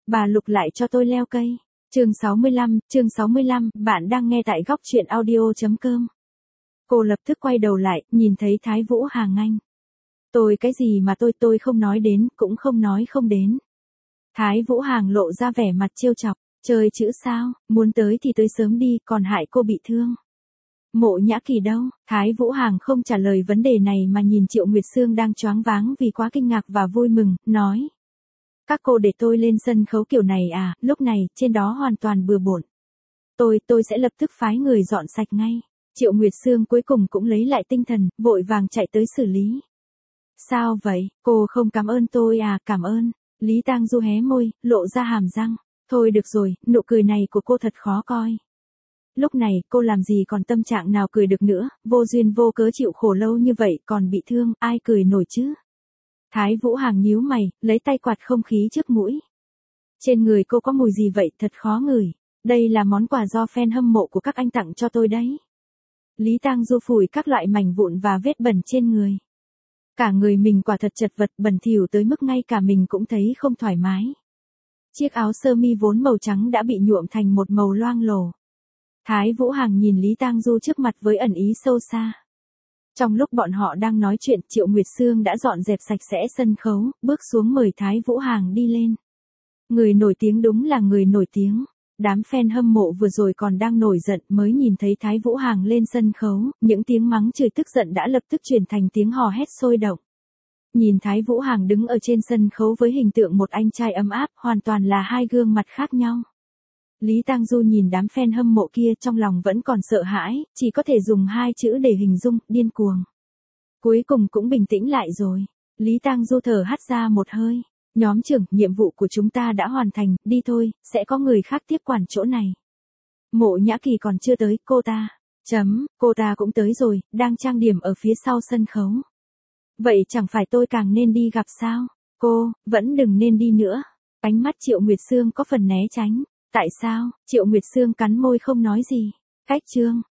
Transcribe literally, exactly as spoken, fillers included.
Bà Lục lại cho tôi leo cây. Chương sáu mươi lăm, chương sáu mươi lăm, bạn đang nghe tại góc truyện audio.com. Cô lập tức quay đầu lại, nhìn thấy Thái Vũ Hàng Anh. Tôi cái gì mà tôi tôi không nói đến, cũng không nói không đến. Thái Vũ Hàng lộ ra vẻ mặt trêu chọc, chơi chữ sao, muốn tới thì tới sớm đi, còn hại cô bị thương. Mộ Nhã Kỳ đâu? Thái Vũ Hàng không trả lời vấn đề này mà nhìn Triệu Nguyệt Sương đang choáng váng vì quá kinh ngạc và vui mừng, nói. Các cô để tôi lên sân khấu kiểu này à, lúc này, trên đó hoàn toàn bừa bộn. Tôi, tôi sẽ lập tức phái người dọn sạch ngay. Triệu Nguyệt Sương cuối cùng cũng lấy lại tinh thần, vội vàng chạy tới xử lý. Sao vậy, cô không cảm ơn tôi à, cảm ơn. Lý Tang Du hé môi, lộ ra hàm răng. Thôi được rồi, nụ cười này của cô thật khó coi. Lúc này, cô làm gì còn tâm trạng nào cười được nữa, vô duyên vô cớ chịu khổ lâu như vậy, còn bị thương, ai cười nổi chứ? Thái Vũ Hàng nhíu mày, lấy tay quạt không khí trước mũi. Trên người cô có mùi gì vậy, thật khó ngửi. Đây là món quà do fan hâm mộ của các anh tặng cho tôi đấy. Lý Tang Du phủi các loại mảnh vụn và vết bẩn trên người. Cả người mình quả thật chật vật, bẩn thỉu tới mức ngay cả mình cũng thấy không thoải mái. Chiếc áo sơ mi vốn màu trắng đã bị nhuộm thành một màu loang lổ. Thái Vũ Hàng nhìn Lý Tang Du trước mặt với ẩn ý sâu xa. Trong lúc bọn họ đang nói chuyện, Triệu Nguyệt Sương đã dọn dẹp sạch sẽ sân khấu, bước xuống mời Thái Vũ Hàng đi lên. Người nổi tiếng đúng là người nổi tiếng. Đám fan hâm mộ vừa rồi còn đang nổi giận mới nhìn thấy Thái Vũ Hàng lên sân khấu, những tiếng mắng chửi tức giận đã lập tức chuyển thành tiếng hò hét sôi động. Nhìn Thái Vũ Hàng đứng ở trên sân khấu với hình tượng một anh trai ấm áp, hoàn toàn là hai gương mặt khác nhau. Lý Tang Du nhìn đám fan hâm mộ kia trong lòng vẫn còn sợ hãi, chỉ có thể dùng hai chữ để hình dung, điên cuồng. Cuối cùng cũng bình tĩnh lại rồi. Lý Tang Du thở hắt ra một hơi. Nhóm trưởng, nhiệm vụ của chúng ta đã hoàn thành, đi thôi, sẽ có người khác tiếp quản chỗ này. Mộ Nhã Kỳ còn chưa tới, cô ta. Chấm, cô ta cũng tới rồi, đang trang điểm ở phía sau sân khấu. Vậy chẳng phải tôi càng nên đi gặp sao? Cô, vẫn đừng nên đi nữa. Ánh mắt Triệu Nguyệt Sương có phần né tránh. Tại sao? Triệu Nguyệt Sương cắn môi không nói gì. Cách chương,